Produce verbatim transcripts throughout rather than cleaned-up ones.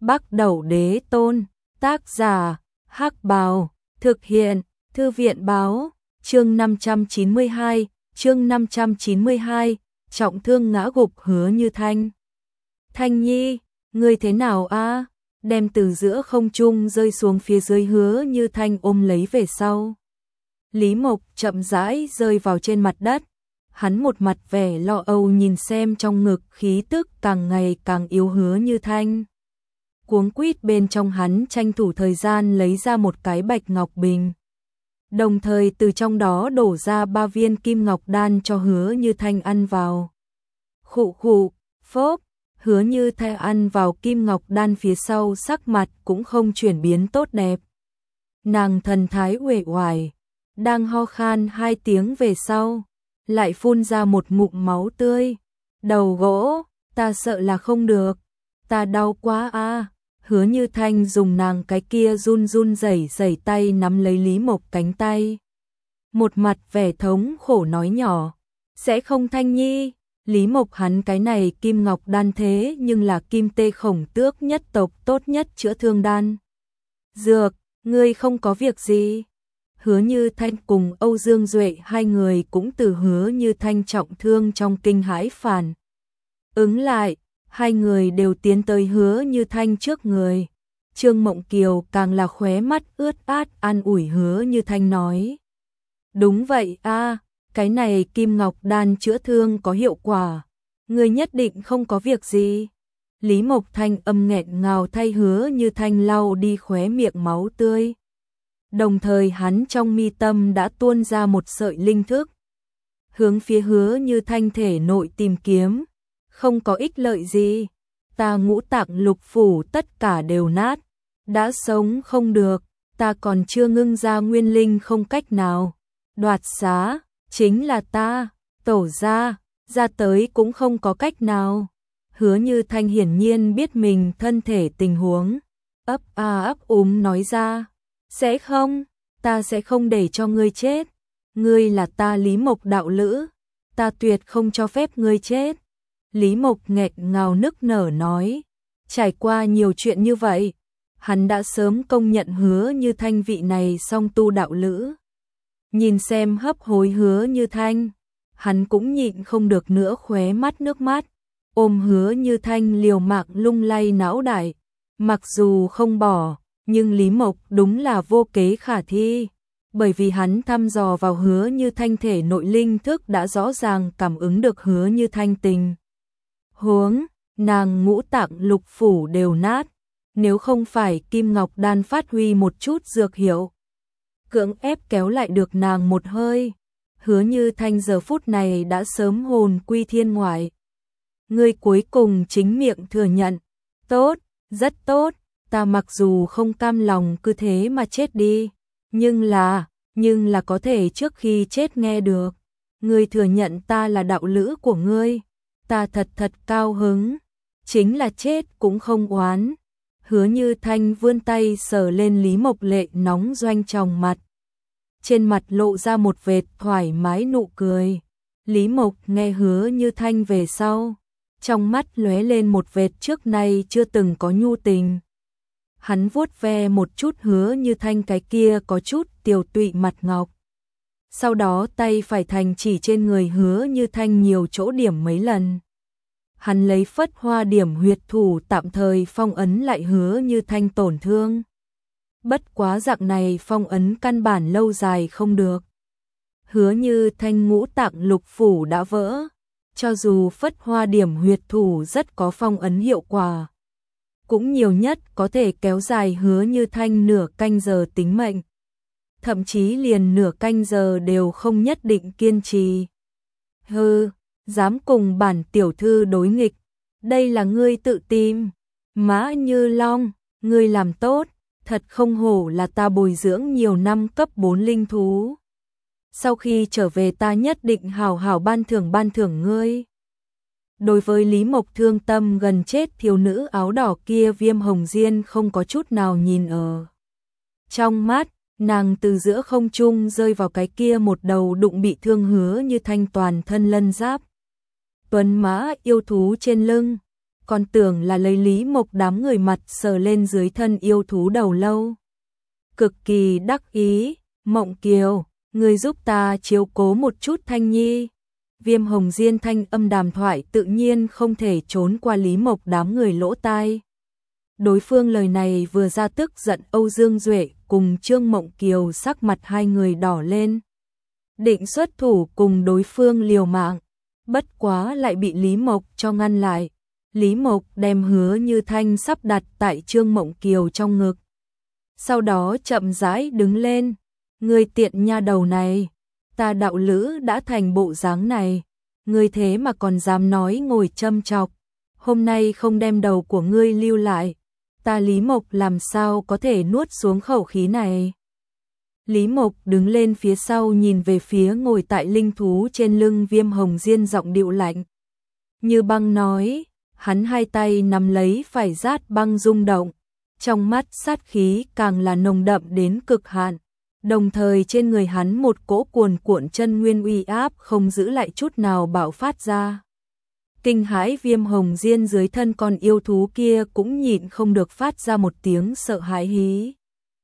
Bắc Đẩu Đế Tôn, tác giả, Hắc Bào, thực hiện, Thư viện báo, chương năm trăm chín mươi hai, chương năm trăm chín mươi hai, trọng thương ngã gục Hứa Như Thanh. Thanh Nhi, ngươi thế nào a? Đem từ giữa không trung rơi xuống phía dưới Hứa Như Thanh ôm lấy về sau. Lý Mộc chậm rãi rơi vào trên mặt đất, hắn một mặt vẻ lo âu nhìn xem trong ngực khí tức càng ngày càng yếu Hứa Như Thanh. Cuống quýt bên trong hắn tranh thủ thời gian lấy ra một cái bạch ngọc bình. Đồng thời từ trong đó đổ ra ba viên kim ngọc đan cho Hứa Như Thanh ăn vào. Khụ khụ, phốp, Hứa Như Thanh ăn vào kim ngọc đan phía sau sắc mặt cũng không chuyển biến tốt đẹp. Nàng thần thái uể oải, đang ho khan hai tiếng về sau, lại phun ra một ngụm máu tươi. Đầu gỗ, ta sợ là không được, ta đau quá a. Hứa Như Thanh dùng nàng cái kia run run rẩy rẩy tay nắm lấy Lý Mộc cánh tay. Một mặt vẻ thống khổ nói nhỏ, sẽ không Thanh Nhi. Lý Mộc hắn cái này kim ngọc đan thế nhưng là kim tê khổng tước nhất tộc tốt nhất chữa thương đan. Dược, ngươi không có việc gì. Hứa Như Thanh cùng Âu Dương Duệ hai người cũng từ Hứa Như Thanh trọng thương trong kinh hãi phản ứng lại. Hai người đều tiến tới Hứa Như Thanh trước người. Trương Mộng Kiều càng là khóe mắt ướt át an ủi Hứa Như Thanh nói. Đúng vậy a, cái này kim ngọc đan chữa thương có hiệu quả. Người nhất định không có việc gì. Lý Mộc Thanh âm nghẹn ngào thay Hứa Như Thanh lau đi khóe miệng máu tươi. Đồng thời hắn trong mi tâm đã tuôn ra một sợi linh thức. Hướng phía Hứa Như Thanh thể nội tìm kiếm. Không có ích lợi gì, ta ngũ tạng lục phủ tất cả đều nát, đã sống không được, ta còn chưa ngưng ra nguyên linh không cách nào. Đoạt xá, chính là ta, tổ ra, ra tới cũng không có cách nào. Hứa Như Thanh hiển nhiên biết mình thân thể tình huống, ấp a ấp úng nói ra, sẽ không, ta sẽ không để cho ngươi chết, ngươi là ta Lý Mộc đạo lữ, ta tuyệt không cho phép ngươi chết. Lý Mộc nghẹn ngào nức nở nói, trải qua nhiều chuyện như vậy, hắn đã sớm công nhận Hứa Như Thanh vị này song tu đạo lữ. Nhìn xem hấp hối Hứa Như Thanh, hắn cũng nhịn không được nữa khóe mắt nước mắt, ôm Hứa Như Thanh liều mạng lung lay não đại, mặc dù không bỏ, nhưng Lý Mộc đúng là vô kế khả thi, bởi vì hắn thăm dò vào Hứa Như Thanh thể nội linh thức đã rõ ràng cảm ứng được Hứa Như Thanh tình huống, nàng ngũ tạng lục phủ đều nát, nếu không phải kim ngọc đan phát huy một chút dược hiệu, cưỡng ép kéo lại được nàng một hơi, Hứa Như Thanh giờ phút này đã sớm hồn quy thiên ngoại. Ngươi cuối cùng chính miệng thừa nhận, tốt, rất tốt, ta mặc dù không cam lòng cứ thế mà chết đi, nhưng là, nhưng là có thể trước khi chết nghe được, ngươi thừa nhận ta là đạo lữ của ngươi. Ta thật thật cao hứng, chính là chết cũng không oán. Hứa Như Thanh vươn tay sờ lên Lý Mộc lệ nóng doanh tròng mặt. Trên mặt lộ ra một vệt thoải mái nụ cười. Lý Mộc nghe Hứa Như Thanh về sau, trong mắt lóe lên một vệt trước nay chưa từng có nhu tình. Hắn vuốt ve một chút Hứa Như Thanh cái kia có chút tiều tụy mặt ngọc. Sau đó tay phải thành chỉ trên người Hứa Như Thanh nhiều chỗ điểm mấy lần. Hắn lấy phất hoa điểm huyệt thủ tạm thời phong ấn lại Hứa Như Thanh tổn thương. Bất quá dạng này phong ấn căn bản lâu dài không được. Hứa Như Thanh ngũ tạng lục phủ đã vỡ. Cho dù phất hoa điểm huyệt thủ rất có phong ấn hiệu quả, cũng nhiều nhất có thể kéo dài Hứa Như Thanh nửa canh giờ tính mệnh. Thậm chí liền nửa canh giờ đều không nhất định kiên trì. Hừ, dám cùng bản tiểu thư đối nghịch, đây là ngươi tự tìm. Mã Như Long, ngươi làm tốt, thật không hổ là ta bồi dưỡng nhiều năm cấp bốn linh thú. Sau khi trở về ta nhất định hảo hảo ban thưởng ban thưởng ngươi. Đối với Lý Mộc thương tâm gần chết thiếu nữ áo đỏ kia Viêm Hồng Diên không có chút nào nhìn ở trong mắt. Nàng từ giữa không trung rơi vào cái kia một đầu đụng bị thương Hứa Như Thanh toàn thân lân giáp. Tuấn mã yêu thú trên lưng, còn tưởng là lấy Lý Mộc đám người mặt sờ lên dưới thân yêu thú đầu lâu. Cực kỳ đắc ý, Mộng Kiều, người giúp ta chiếu cố một chút Thanh Nhi. Viêm Hồng Diên thanh âm đàm thoại tự nhiên không thể trốn qua Lý Mộc đám người lỗ tai. Đối phương lời này vừa ra tức giận Âu Dương Duệ cùng Trương Mộng Kiều sắc mặt hai người đỏ lên. Định xuất thủ cùng đối phương liều mạng, bất quá lại bị Lý Mộc cho ngăn lại. Lý Mộc đem Hứa Như Thanh sắp đặt tại Trương Mộng Kiều trong ngực. Sau đó chậm rãi đứng lên, ngươi tiện nha đầu này, ta đạo lữ đã thành bộ dáng này, ngươi thế mà còn dám nói ngồi châm chọc, hôm nay không đem đầu của ngươi lưu lại, ta Lý Mộc làm sao có thể nuốt xuống khẩu khí này. Lý Mộc đứng lên phía sau nhìn về phía ngồi tại linh thú trên lưng Viêm Hồng Diên, giọng điệu lạnh như băng nói, hắn hai tay nắm lấy phải rát băng rung động, trong mắt sát khí càng là nồng đậm đến cực hạn, đồng thời trên người hắn một cỗ cuồn cuộn chân nguyên uy áp không giữ lại chút nào bạo phát ra. Kinh hãi Viêm Hồng Diên dưới thân con yêu thú kia cũng nhịn không được phát ra một tiếng sợ hãi hí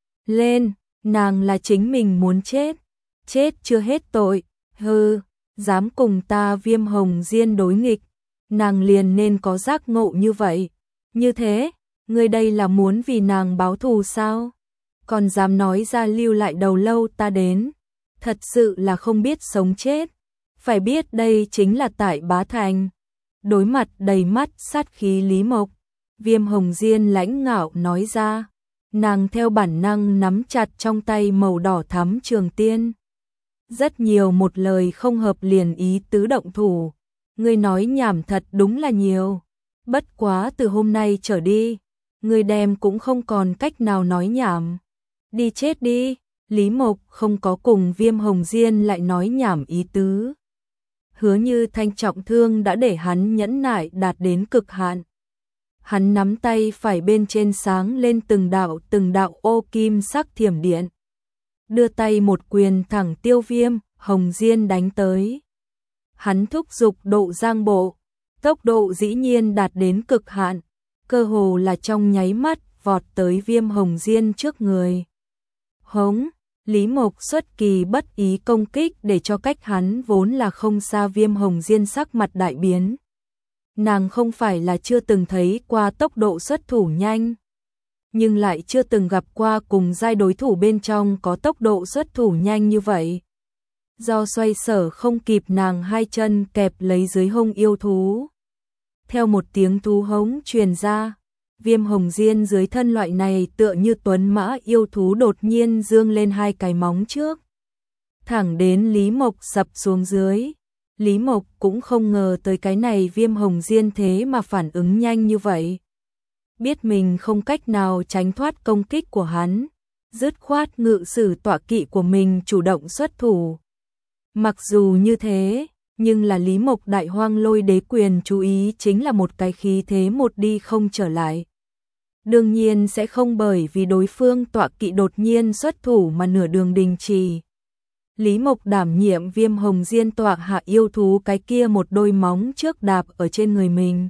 lên, nàng là chính mình muốn chết, chết chưa hết tội, hừ, dám cùng ta Viêm Hồng Diên đối nghịch, nàng liền nên có giác ngộ như vậy, như thế, ngươi đây là muốn vì nàng báo thù sao? Còn dám nói ra lưu lại đầu lâu ta đến, thật sự là không biết sống chết, phải biết đây chính là tại Bá Thành. Đối mặt đầy mắt sát khí Lý Mộc, Viêm Hồng Diên lãnh ngạo nói ra, nàng theo bản năng nắm chặt trong tay màu đỏ thắm trường tiên. Rất nhiều một lời không hợp liền ý tứ động thủ, ngươi nói nhảm thật đúng là nhiều, bất quá từ hôm nay trở đi, ngươi đem cũng không còn cách nào nói nhảm. Đi chết đi, Lý Mộc không có cùng Viêm Hồng Diên lại nói nhảm ý tứ. Hứa Như Thanh trọng thương đã để hắn nhẫn nại đạt đến cực hạn. Hắn nắm tay phải bên trên sáng lên từng đạo từng đạo ô kim sắc thiểm điện. Đưa tay một quyền thẳng tiêu Viêm Hồng Diên đánh tới. Hắn thúc giục độ giang bộ, tốc độ dĩ nhiên đạt đến cực hạn, cơ hồ là trong nháy mắt vọt tới Viêm Hồng Diên trước người. Hống, Lý Mộc xuất kỳ bất ý công kích để cho cách hắn vốn là không xa Viêm Hồng Diên sắc mặt đại biến. Nàng không phải là chưa từng thấy qua tốc độ xuất thủ nhanh, nhưng lại chưa từng gặp qua cùng giai đối thủ bên trong có tốc độ xuất thủ nhanh như vậy. Do xoay sở không kịp, nàng hai chân kẹp lấy dưới hông yêu thú. Theo một tiếng thú hống truyền ra, Viêm Hồng Diên dưới thân loại này tựa như tuấn mã yêu thú đột nhiên dương lên hai cái móng trước, thẳng đến Lý Mộc sập xuống dưới. Lý Mộc cũng không ngờ tới cái này Viêm Hồng Diên thế mà phản ứng nhanh như vậy. Biết mình không cách nào tránh thoát công kích của hắn, dứt khoát ngự sử tọa kỵ của mình chủ động xuất thủ. Mặc dù như thế, nhưng là Lý Mộc Đại Hoang Lôi Đế Quyền chú ý chính là một cái khí thế một đi không trở lại. Đương nhiên sẽ không bởi vì đối phương tọa kỵ đột nhiên xuất thủ mà nửa đường đình trì. Lý Mộc đảm nhiệm Viêm Hồng Diên tọa hạ yêu thú cái kia một đôi móng trước đạp ở trên người mình.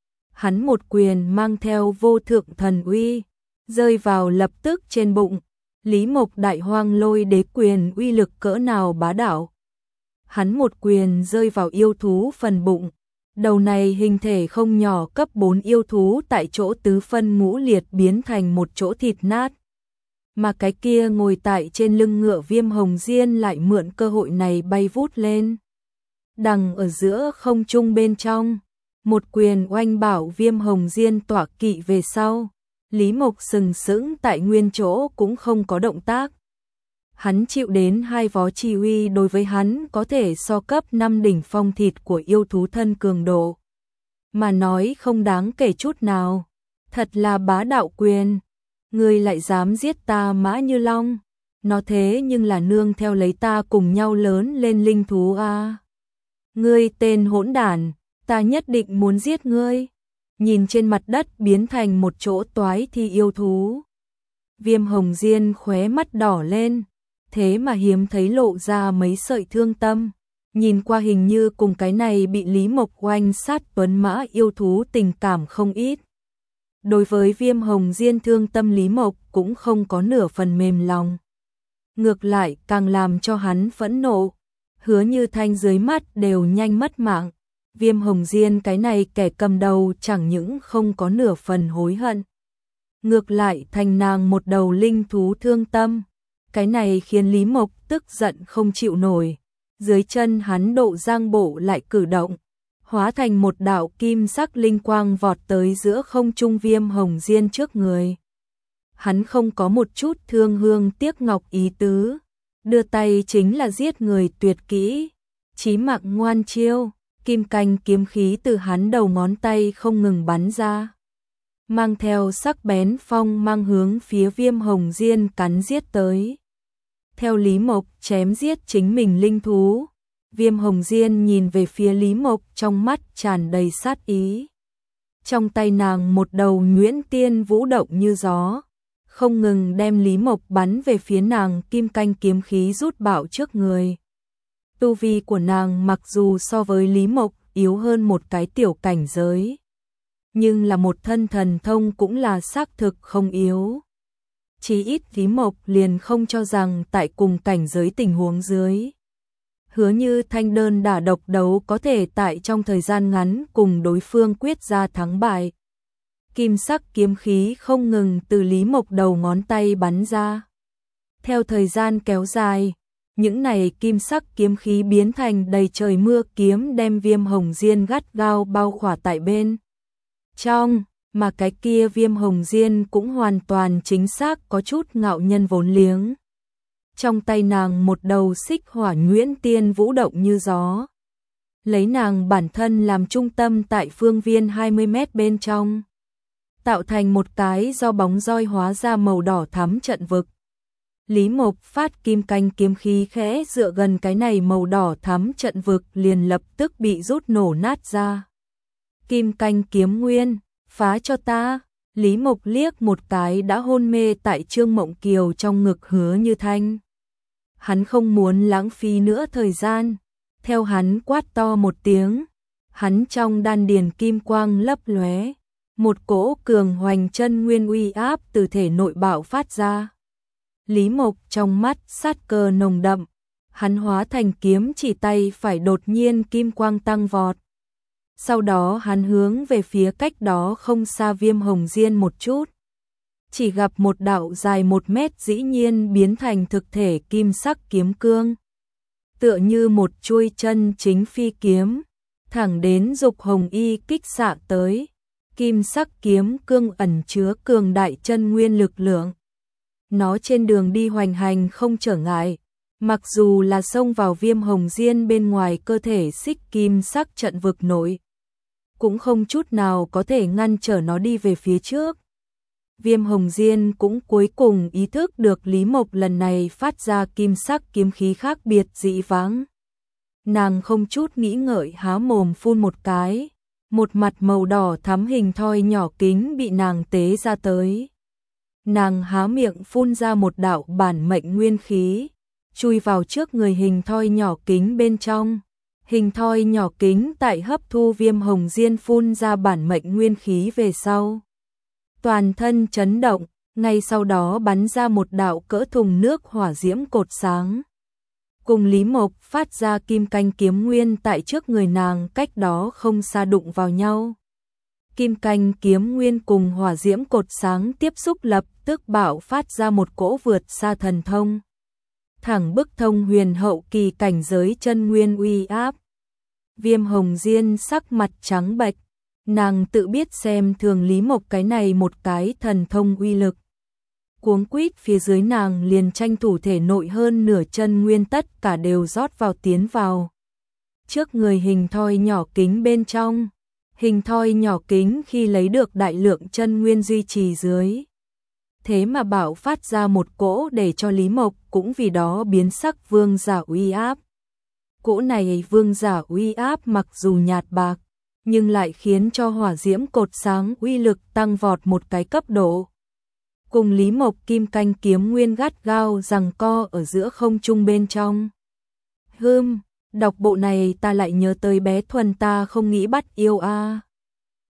Hắn một quyền mang theo vô thượng thần uy, rơi vào lập tức trên bụng. Lý Mộc Đại Hoang Lôi Đế Quyền uy lực cỡ nào bá đạo. Hắn một quyền rơi vào yêu thú phần bụng. Đầu này hình thể không nhỏ cấp bốn yêu thú tại chỗ tứ phân ngũ liệt biến thành một chỗ thịt nát. Mà cái kia ngồi tại trên lưng ngựa Viêm Hồng Diên lại mượn cơ hội này bay vút lên. Đằng ở giữa không trung bên trong, một quyền oanh bảo Viêm Hồng Diên tọa kỵ về sau. Lý Mộc sừng sững tại nguyên chỗ cũng không có động tác. Hắn chịu đến hai vó chi uy đối với hắn có thể so cấp năm đỉnh phong thịt của yêu thú thân cường độ. Mà nói không đáng kể chút nào. Thật là bá đạo quyền. Ngươi lại dám giết ta Mã Như Long. Nó thế nhưng là nương theo lấy ta cùng nhau lớn lên linh thú a. Ngươi tên hỗn đản, ta nhất định muốn giết ngươi. Nhìn trên mặt đất biến thành một chỗ toái thi yêu thú. Viêm Hồng Diên khóe mắt đỏ lên. Thế mà hiếm thấy lộ ra mấy sợi thương tâm. Nhìn qua hình như cùng cái này bị Lý Mộc oanh sát tuấn mã yêu thú tình cảm không ít. Đối với Viêm Hồng Diên thương tâm Lý Mộc cũng không có nửa phần mềm lòng. Ngược lại càng làm cho hắn phẫn nộ. Hứa Như Thanh dưới mắt đều nhanh mất mạng. Viêm Hồng Diên cái này kẻ cầm đầu chẳng những không có nửa phần hối hận. Ngược lại thành nàng một đầu linh thú thương tâm. Cái này khiến Lý Mộc tức giận không chịu nổi. Dưới chân hắn độ giang bộ lại cử động. Hóa thành một đạo kim sắc linh quang vọt tới giữa không trung Viêm Hồng Diên trước người. Hắn không có một chút thương hương tiếc ngọc ý tứ. Đưa tay chính là giết người tuyệt kỹ. Chí mạng ngoan chiêu. Kim canh kiếm khí từ hắn đầu ngón tay không ngừng bắn ra. Mang theo sắc bén phong mang hướng phía Viêm Hồng Diên cắn giết tới. Theo Lý Mộc chém giết chính mình linh thú. Viêm Hồng Diên nhìn về phía Lý Mộc trong mắt tràn đầy sát ý. Trong tay nàng một đầu nhuyễn tiên vũ động như gió. Không ngừng đem Lý Mộc bắn về phía nàng kim canh kiếm khí rút bạo trước người. Tu vi của nàng mặc dù so với Lý Mộc yếu hơn một cái tiểu cảnh giới. Nhưng là một thân thần thông cũng là xác thực không yếu. Chỉ ít Lý Mộc liền không cho rằng tại cùng cảnh giới tình huống dưới. Hứa Như Thanh đơn đả độc đấu có thể tại trong thời gian ngắn cùng đối phương quyết ra thắng bại. Kim sắc kiếm khí không ngừng từ Lý Mộc đầu ngón tay bắn ra. Theo thời gian kéo dài, những này kim sắc kiếm khí biến thành đầy trời mưa kiếm đem Viêm Hồng Diên gắt gao bao khỏa tại bên trong, mà cái kia Viêm Hồng Diên cũng hoàn toàn chính xác có chút ngạo nhân vốn liếng. Trong tay nàng một đầu xích hỏa nhuyễn tiên vũ động như gió. Lấy nàng bản thân làm trung tâm tại phương viên hai mươi mét bên trong. Tạo thành một cái do bóng roi hóa ra màu đỏ thắm trận vực. Lý Mộc phát kim canh kiếm khí khẽ dựa gần cái này màu đỏ thắm trận vực liền lập tức bị rút nổ nát ra. Kim canh kiếm nguyên, phá cho ta. Lý Mộc liếc một cái đã hôn mê tại Trương Mộng Kiều trong ngực Hứa Như Thanh. Hắn không muốn lãng phí nữa thời gian. Theo hắn quát to một tiếng, hắn trong đan điền kim quang lấp lóe, một cỗ cường hoành chân nguyên uy áp từ thể nội bạo phát ra. Lý Mộc trong mắt sát cơ nồng đậm, hắn hóa thành kiếm chỉ tay phải đột nhiên kim quang tăng vọt. Sau đó hắn hướng về phía cách đó không xa Viêm Hồng Diên một chút. Chỉ gặp một đạo dài một mét dĩ nhiên biến thành thực thể kim sắc kiếm cương. Tựa như một chuôi chân chính phi kiếm, thẳng đến Dục Hồng Y kích xạ tới. Kim sắc kiếm cương ẩn chứa cường đại chân nguyên lực lượng. Nó trên đường đi hoành hành không trở ngại, mặc dù là xông vào Viêm Hồng Diên bên ngoài cơ thể xích kim sắc trận vực nội, cũng không chút nào có thể ngăn trở nó đi về phía trước. Viêm Hồng Diên cũng cuối cùng ý thức được Lý Mộc lần này phát ra kim sắc kiếm khí khác biệt dị vãng. Nàng không chút nghĩ ngợi há mồm phun một cái, một mặt màu đỏ thắm hình thoi nhỏ kính bị nàng tế ra tới. Nàng há miệng phun ra một đạo bản mệnh nguyên khí, chui vào trước người hình thoi nhỏ kính bên trong. Hình thoi nhỏ kính tại hấp thu Viêm Hồng Diên phun ra bản mệnh nguyên khí về sau. Toàn thân chấn động, ngay sau đó bắn ra một đạo cỡ thùng nước hỏa diễm cột sáng. Cùng Lý Mộc phát ra kim canh kiếm nguyên tại trước người nàng cách đó không xa đụng vào nhau. Kim canh kiếm nguyên cùng hỏa diễm cột sáng tiếp xúc lập tức bạo phát ra một cỗ vượt xa thần thông. Thẳng bức thông huyền hậu kỳ cảnh giới chân nguyên uy áp. Viêm Hồng Diên sắc mặt trắng bệch, nàng tự biết xem thường Lý Mộc cái này một cái thần thông uy lực. Cuống quýt phía dưới nàng liền tranh thủ thể nội hơn nửa chân nguyên tất cả đều rót vào tiến vào. Trước người hình thoi nhỏ kính bên trong, hình thoi nhỏ kính khi lấy được đại lượng chân nguyên duy trì dưới. Thế mà bảo phát ra một cỗ để cho Lý Mộc cũng vì đó biến sắc vương giả uy áp. Cỗ này vương giả uy áp mặc dù nhạt bạc, nhưng lại khiến cho hỏa diễm cột sáng uy lực tăng vọt một cái cấp độ. Cùng Lý Mộc kim canh kiếm nguyên gắt gao giằng co ở giữa không trung bên trong. Hưm, Đọc bộ này ta lại nhớ tới bé Thuần ta không nghĩ bắt yêu a.